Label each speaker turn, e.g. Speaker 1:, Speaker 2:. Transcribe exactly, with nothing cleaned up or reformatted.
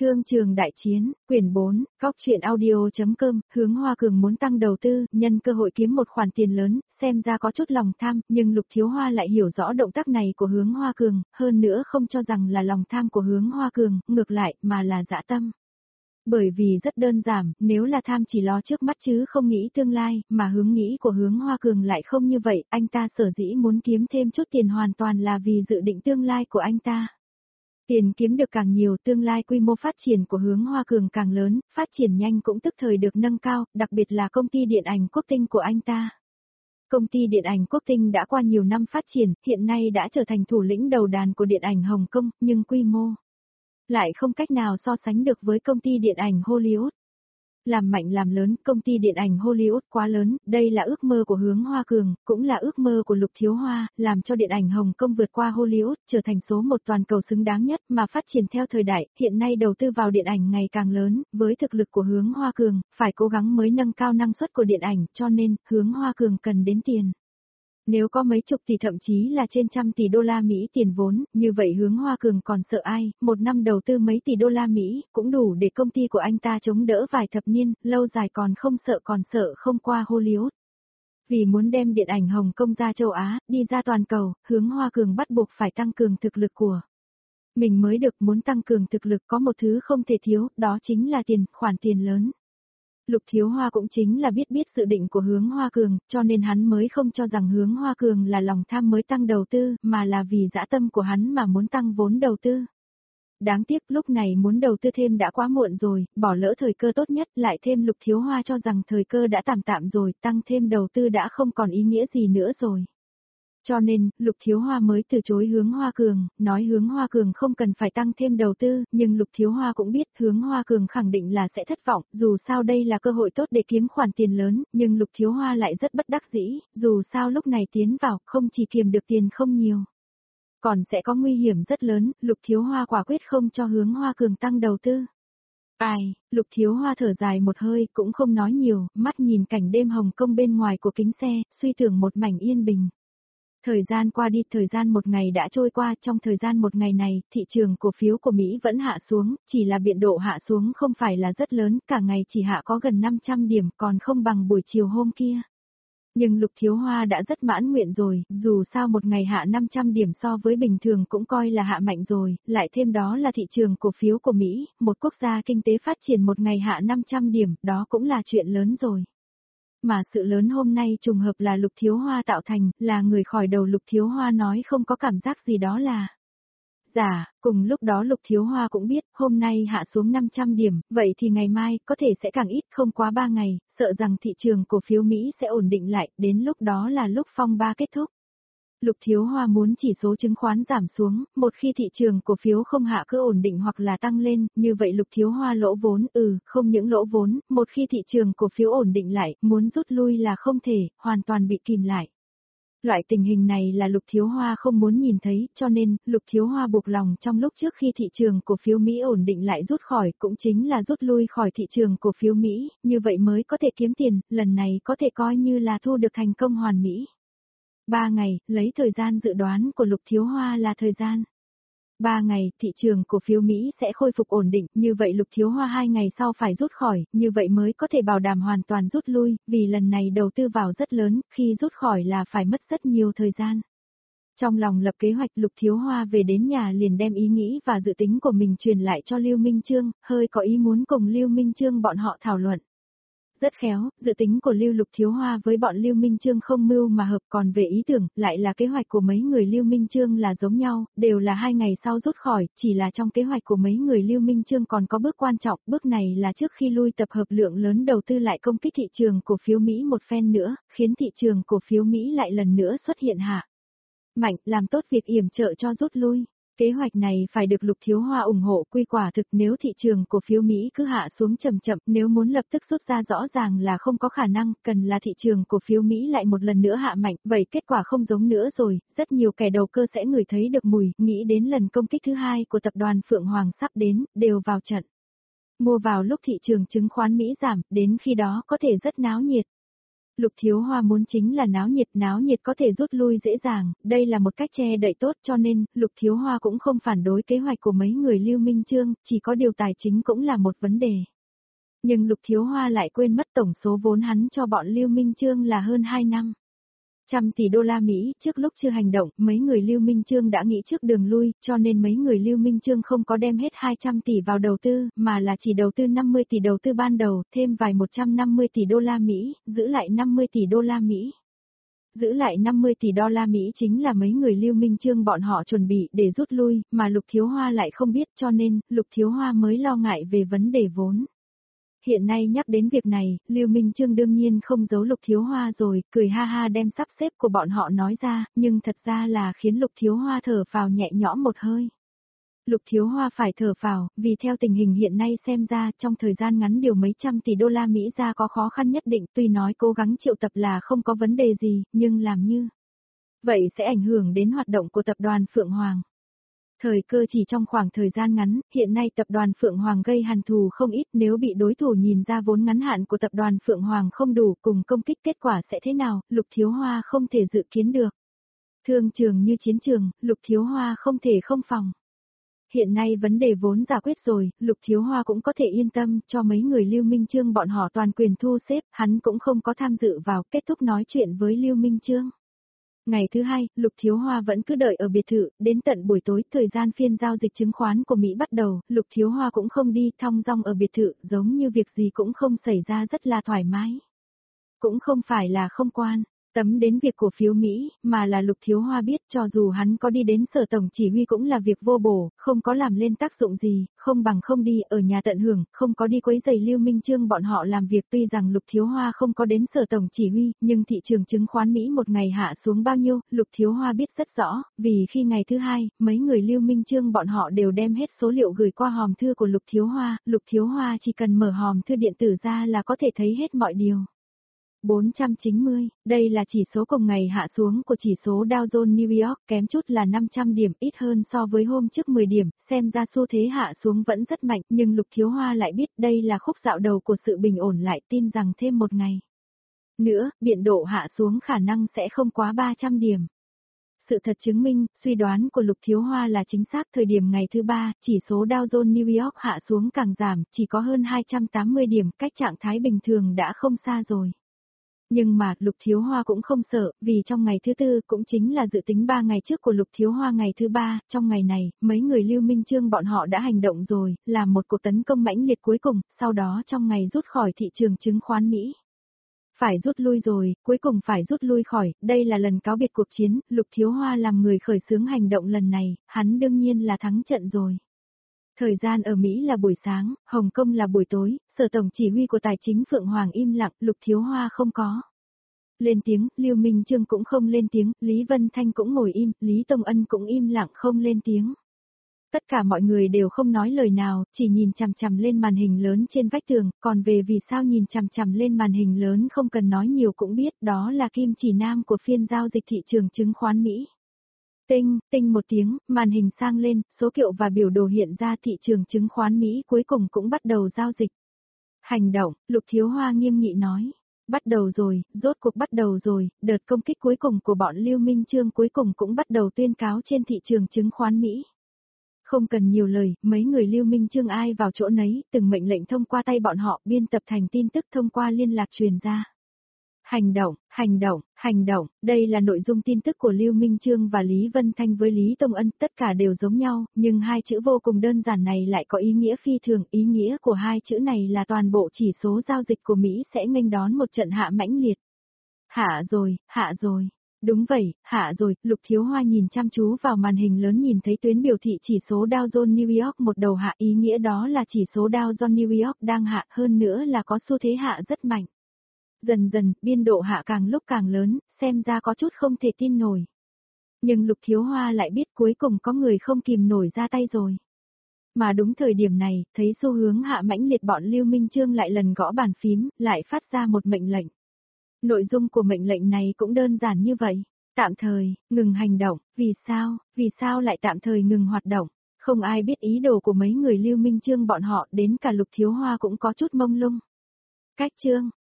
Speaker 1: Thương trường đại chiến, quyển bốn, góc truyện audio.com, Hướng Hoa Cường muốn tăng đầu tư, nhân cơ hội kiếm một khoản tiền lớn, xem ra có chút lòng tham, nhưng Lục Thiếu Hoa lại hiểu rõ động tác này của Hướng Hoa Cường, hơn nữa không cho rằng là lòng tham của Hướng Hoa Cường, ngược lại, mà là dã tâm. Bởi vì rất đơn giản, nếu là tham chỉ lo trước mắt chứ không nghĩ tương lai, mà hướng nghĩ của Hướng Hoa Cường lại không như vậy, anh ta sở dĩ muốn kiếm thêm chút tiền hoàn toàn là vì dự định tương lai của anh ta. Tiền kiếm được càng nhiều, tương lai quy mô phát triển của Hướng Hoa Cường càng lớn, phát triển nhanh cũng tức thời được nâng cao, đặc biệt là công ty điện ảnh Quốc Tinh của anh ta. Công ty điện ảnh Quốc Tinh đã qua nhiều năm phát triển, hiện nay đã trở thành thủ lĩnh đầu đàn của điện ảnh Hồng Kông, nhưng quy mô lại không cách nào so sánh được với công ty điện ảnh Hollywood. Làm mạnh làm lớn, công ty điện ảnh Hollywood quá lớn, đây là ước mơ của Hướng Hoa Cường, cũng là ước mơ của Lục Thiếu Hoa, làm cho điện ảnh Hồng Kông vượt qua Hollywood, trở thành số một toàn cầu xứng đáng nhất, mà phát triển theo thời đại, hiện nay đầu tư vào điện ảnh ngày càng lớn, với thực lực của Hướng Hoa Cường, phải cố gắng mới nâng cao năng suất của điện ảnh, cho nên, Hướng Hoa Cường cần đến tiền. Nếu có mấy chục tỷ thậm chí là trên trăm tỷ đô la Mỹ tiền vốn, như vậy Hướng Hoa Cường còn sợ ai, một năm đầu tư mấy tỷ đô la Mỹ, cũng đủ để công ty của anh ta chống đỡ vài thập niên, lâu dài còn không sợ còn sợ không qua Hollywood. Vì muốn đem điện ảnh Hồng Kông ra châu Á, đi ra toàn cầu, Hướng Hoa Cường bắt buộc phải tăng cường thực lực của mình mới được. Muốn tăng cường thực lực có một thứ không thể thiếu, đó chính là tiền, khoản tiền lớn. Lục Thiếu Hoa cũng chính là biết biết dự định của Hướng Hoa Cường, cho nên hắn mới không cho rằng Hướng Hoa Cường là lòng tham mới tăng đầu tư, mà là vì dã tâm của hắn mà muốn tăng vốn đầu tư. Đáng tiếc lúc này muốn đầu tư thêm đã quá muộn rồi, bỏ lỡ thời cơ tốt nhất, lại thêm Lục Thiếu Hoa cho rằng thời cơ đã tạm tạm rồi, tăng thêm đầu tư đã không còn ý nghĩa gì nữa rồi. Cho nên, Lục Thiếu Hoa mới từ chối Hướng Hoa Cường, nói Hướng Hoa Cường không cần phải tăng thêm đầu tư, nhưng Lục Thiếu Hoa cũng biết Hướng Hoa Cường khẳng định là sẽ thất vọng, dù sao đây là cơ hội tốt để kiếm khoản tiền lớn, nhưng Lục Thiếu Hoa lại rất bất đắc dĩ, dù sao lúc này tiến vào, không chỉ kiếm được tiền không nhiều, còn sẽ có nguy hiểm rất lớn, Lục Thiếu Hoa quả quyết không cho Hướng Hoa Cường tăng đầu tư. Ai, Lục Thiếu Hoa thở dài một hơi, cũng không nói nhiều, mắt nhìn cảnh đêm Hồng Kông bên ngoài của kính xe, suy tưởng một mảnh yên bình. Thời gian qua đi, thời gian một ngày đã trôi qua, trong thời gian một ngày này, thị trường cổ phiếu của Mỹ vẫn hạ xuống, chỉ là biện độ hạ xuống không phải là rất lớn, cả ngày chỉ hạ có gần năm trăm điểm, còn không bằng buổi chiều hôm kia. Nhưng Lục Thiếu Hoa đã rất mãn nguyện rồi, dù sao một ngày hạ năm trăm điểm so với bình thường cũng coi là hạ mạnh rồi, lại thêm đó là thị trường cổ phiếu của Mỹ, một quốc gia kinh tế phát triển một ngày hạ năm trăm điểm, đó cũng là chuyện lớn rồi. Mà sự lớn hôm nay trùng hợp là Lục Thiếu Hoa tạo thành, là người khỏi đầu Lục Thiếu Hoa nói không có cảm giác gì đó là giả, cùng lúc đó Lục Thiếu Hoa cũng biết, hôm nay hạ xuống năm trăm điểm, vậy thì ngày mai, có thể sẽ càng ít, không quá ba ngày, sợ rằng thị trường cổ phiếu Mỹ sẽ ổn định lại, đến lúc đó là lúc phong ba kết thúc. Lục Thiếu Hoa muốn chỉ số chứng khoán giảm xuống, một khi thị trường cổ phiếu không hạ cứ ổn định hoặc là tăng lên, như vậy Lục Thiếu Hoa lỗ vốn, ừ, không những lỗ vốn, một khi thị trường cổ phiếu ổn định lại, muốn rút lui là không thể, hoàn toàn bị kìm lại. Loại tình hình này là Lục Thiếu Hoa không muốn nhìn thấy, cho nên, Lục Thiếu Hoa buộc lòng trong lúc trước khi thị trường cổ phiếu Mỹ ổn định lại rút khỏi, cũng chính là rút lui khỏi thị trường cổ phiếu Mỹ, như vậy mới có thể kiếm tiền, lần này có thể coi như là thu được thành công hoàn mỹ. Ba ngày, lấy thời gian dự đoán của Lục Thiếu Hoa là thời gian. Ba ngày, thị trường cổ phiếu Mỹ sẽ khôi phục ổn định, như vậy Lục Thiếu Hoa hai ngày sau phải rút khỏi, như vậy mới có thể bảo đảm hoàn toàn rút lui, vì lần này đầu tư vào rất lớn, khi rút khỏi là phải mất rất nhiều thời gian. Trong lòng lập kế hoạch Lục Thiếu Hoa về đến nhà liền đem ý nghĩ và dự tính của mình truyền lại cho Lưu Minh Chương, hơi có ý muốn cùng Lưu Minh Chương bọn họ thảo luận. Rất khéo, dự tính của Lưu Lục Thiếu Hoa với bọn Lưu Minh Chương không mưu mà hợp, còn về ý tưởng, lại là kế hoạch của mấy người Lưu Minh Chương là giống nhau, đều là hai ngày sau rút khỏi, chỉ là trong kế hoạch của mấy người Lưu Minh Chương còn có bước quan trọng, bước này là trước khi lui tập hợp lượng lớn đầu tư lại công kích thị trường cổ phiếu Mỹ một phen nữa, khiến thị trường cổ phiếu Mỹ lại lần nữa xuất hiện hạ mạnh, làm tốt việc yểm trợ cho rút lui. Kế hoạch này phải được Lục Thiếu Hoa ủng hộ, quy quả thực nếu thị trường cổ phiếu Mỹ cứ hạ xuống chậm chậm, nếu muốn lập tức rút ra rõ ràng là không có khả năng, cần là thị trường cổ phiếu Mỹ lại một lần nữa hạ mạnh, vậy kết quả không giống nữa rồi, rất nhiều kẻ đầu cơ sẽ ngửi thấy được mùi, nghĩ đến lần công kích thứ hai của tập đoàn Phượng Hoàng sắp đến, đều vào trận. Mua vào lúc thị trường chứng khoán Mỹ giảm, đến khi đó có thể rất náo nhiệt. Lục Thiếu Hoa muốn chính là náo nhiệt, náo nhiệt có thể rút lui dễ dàng, đây là một cách che đậy tốt cho nên, Lục Thiếu Hoa cũng không phản đối kế hoạch của mấy người Lưu Minh Chương, chỉ có điều tài chính cũng là một vấn đề. Nhưng Lục Thiếu Hoa lại quên mất tổng số vốn hắn cho bọn Lưu Minh Chương là hơn hai năm. Trăm tỷ đô la Mỹ, trước lúc chưa hành động, mấy người Lưu Minh Chương đã nghĩ trước đường lui, cho nên mấy người Lưu Minh Chương không có đem hết hai trăm tỷ vào đầu tư, mà là chỉ đầu tư năm mươi tỷ đầu tư ban đầu, thêm vài một trăm năm mươi tỷ đô la Mỹ, giữ lại năm mươi tỷ đô la Mỹ. Giữ lại năm mươi tỷ đô la Mỹ chính là mấy người Lưu Minh Chương bọn họ chuẩn bị để rút lui, mà Lục Thiếu Hoa lại không biết cho nên, Lục Thiếu Hoa mới lo ngại về vấn đề vốn. Hiện nay nhắc đến việc này, Lưu Minh Chương đương nhiên không giấu Lục Thiếu Hoa rồi, cười ha ha đem sắp xếp của bọn họ nói ra, nhưng thật ra là khiến Lục Thiếu Hoa thở phào nhẹ nhõm một hơi. Lục Thiếu Hoa phải thở phào, vì theo tình hình hiện nay xem ra trong thời gian ngắn điều mấy trăm tỷ đô la Mỹ ra có khó khăn nhất định, tuy nói cố gắng triệu tập là không có vấn đề gì, nhưng làm như vậy sẽ ảnh hưởng đến hoạt động của tập đoàn Phượng Hoàng. Thời cơ chỉ trong khoảng thời gian ngắn, hiện nay tập đoàn Phượng Hoàng gây hằn thù không ít, nếu bị đối thủ nhìn ra vốn ngắn hạn của tập đoàn Phượng Hoàng không đủ cùng công kích kết quả sẽ thế nào, Lục Thiếu Hoa không thể dự kiến được. Thương trường như chiến trường, Lục Thiếu Hoa không thể không phòng. Hiện nay vấn đề vốn giải quyết rồi, Lục Thiếu Hoa cũng có thể yên tâm cho mấy người Lưu Minh Chương bọn họ toàn quyền thu xếp, hắn cũng không có tham dự vào, kết thúc nói chuyện với Lưu Minh Chương. Ngày thứ hai, Lục Thiếu Hoa vẫn cứ đợi ở biệt thự, đến tận buổi tối, thời gian phiên giao dịch chứng khoán của Mỹ bắt đầu, Lục Thiếu Hoa cũng không đi, thong dong ở biệt thự, giống như việc gì cũng không xảy ra rất là thoải mái. Cũng không phải là không quan tấm đến việc cổ phiếu Mỹ, mà là Lục Thiếu Hoa biết cho dù hắn có đi đến sở tổng chỉ huy cũng là việc vô bổ, không có làm lên tác dụng gì, không bằng không đi, ở nhà tận hưởng, không có đi quấy rầy Lưu Minh Chương bọn họ làm việc. Tuy rằng Lục Thiếu Hoa không có đến sở tổng chỉ huy, nhưng thị trường chứng khoán Mỹ một ngày hạ xuống bao nhiêu, Lục Thiếu Hoa biết rất rõ, vì khi ngày thứ hai, mấy người Lưu Minh Chương bọn họ đều đem hết số liệu gửi qua hòm thư của Lục Thiếu Hoa, Lục Thiếu Hoa chỉ cần mở hòm thư điện tử ra là có thể thấy hết mọi điều. bốn trăm chín mươi, đây là chỉ số cùng ngày hạ xuống của chỉ số Dow Jones New York, kém chút là năm trăm điểm, ít hơn so với hôm trước mười điểm, xem ra xu thế hạ xuống vẫn rất mạnh, nhưng Lục Thiếu Hoa lại biết đây là khúc dạo đầu của sự bình ổn, lại tin rằng thêm một ngày nữa, biện độ hạ xuống khả năng sẽ không quá ba trăm điểm. Sự thật chứng minh, suy đoán của Lục Thiếu Hoa là chính xác. Thời điểm ngày thứ ba, chỉ số Dow Jones New York hạ xuống càng giảm, chỉ có hơn hai trăm tám mươi điểm, cách trạng thái bình thường đã không xa rồi. Nhưng mà, Lục Thiếu Hoa cũng không sợ, vì trong ngày thứ tư cũng chính là dự tính ba ngày trước của Lục Thiếu Hoa ngày thứ ba, trong ngày này, mấy người Lưu Minh Chương bọn họ đã hành động rồi, làm một cuộc tấn công mãnh liệt cuối cùng, sau đó trong ngày rút khỏi thị trường chứng khoán Mỹ. Phải rút lui rồi, cuối cùng phải rút lui khỏi, đây là lần cáo biệt cuộc chiến, Lục Thiếu Hoa làm người khởi xướng hành động lần này, hắn đương nhiên là thắng trận rồi. Thời gian ở Mỹ là buổi sáng, Hồng Kông là buổi tối, sở tổng chỉ huy của tài chính Phượng Hoàng im lặng, Lục Thiếu Hoa không có lên tiếng, Lưu Minh Chương cũng không lên tiếng, Lý Vân Thanh cũng ngồi im, Lý Tông Ân cũng im lặng không lên tiếng. Tất cả mọi người đều không nói lời nào, chỉ nhìn chằm chằm lên màn hình lớn trên vách tường, còn về vì sao nhìn chằm chằm lên màn hình lớn không cần nói nhiều cũng biết, đó là kim chỉ nam của phiên giao dịch thị trường chứng khoán Mỹ. Tinh, tinh một tiếng, màn hình sang lên, số kiệu và biểu đồ hiện ra, thị trường chứng khoán Mỹ cuối cùng cũng bắt đầu giao dịch. Hành động, Lục Thiếu Hoa nghiêm nghị nói. Bắt đầu rồi, rốt cuộc bắt đầu rồi, đợt công kích cuối cùng của bọn Lưu Minh Chương cuối cùng cũng bắt đầu tuyên cáo trên thị trường chứng khoán Mỹ. Không cần nhiều lời, mấy người Lưu Minh Chương ai vào chỗ nấy, từng mệnh lệnh thông qua tay bọn họ biên tập thành tin tức thông qua liên lạc truyền ra. Hành động, hành động, hành động, đây là nội dung tin tức của Lưu Minh Chương và Lý Vân Thanh với Lý Tông Ân, tất cả đều giống nhau, nhưng hai chữ vô cùng đơn giản này lại có ý nghĩa phi thường, ý nghĩa của hai chữ này là toàn bộ chỉ số giao dịch của Mỹ sẽ nghênh đón một trận hạ mãnh liệt. Hạ rồi, hạ rồi. Đúng vậy, hạ rồi, Lục Thiếu Hoa nhìn chăm chú vào màn hình lớn nhìn thấy tuyến biểu thị chỉ số Dow Jones New York một đầu hạ, ý nghĩa đó là chỉ số Dow Jones New York đang hạ, hơn nữa là có xu thế hạ rất mạnh. Dần dần, biên độ hạ càng lúc càng lớn, xem ra có chút không thể tin nổi. Nhưng Lục Thiếu Hoa lại biết cuối cùng có người không kìm nổi ra tay rồi. Mà đúng thời điểm này, thấy xu hướng hạ mãnh liệt, bọn Lưu Minh Chương lại lần gõ bàn phím, lại phát ra một mệnh lệnh. Nội dung của mệnh lệnh này cũng đơn giản như vậy. Tạm thời, ngừng hành động, vì sao, vì sao lại tạm thời ngừng hoạt động? Không ai biết ý đồ của mấy người Lưu Minh Chương bọn họ, đến cả Lục Thiếu Hoa cũng có chút mông lung. Cách chương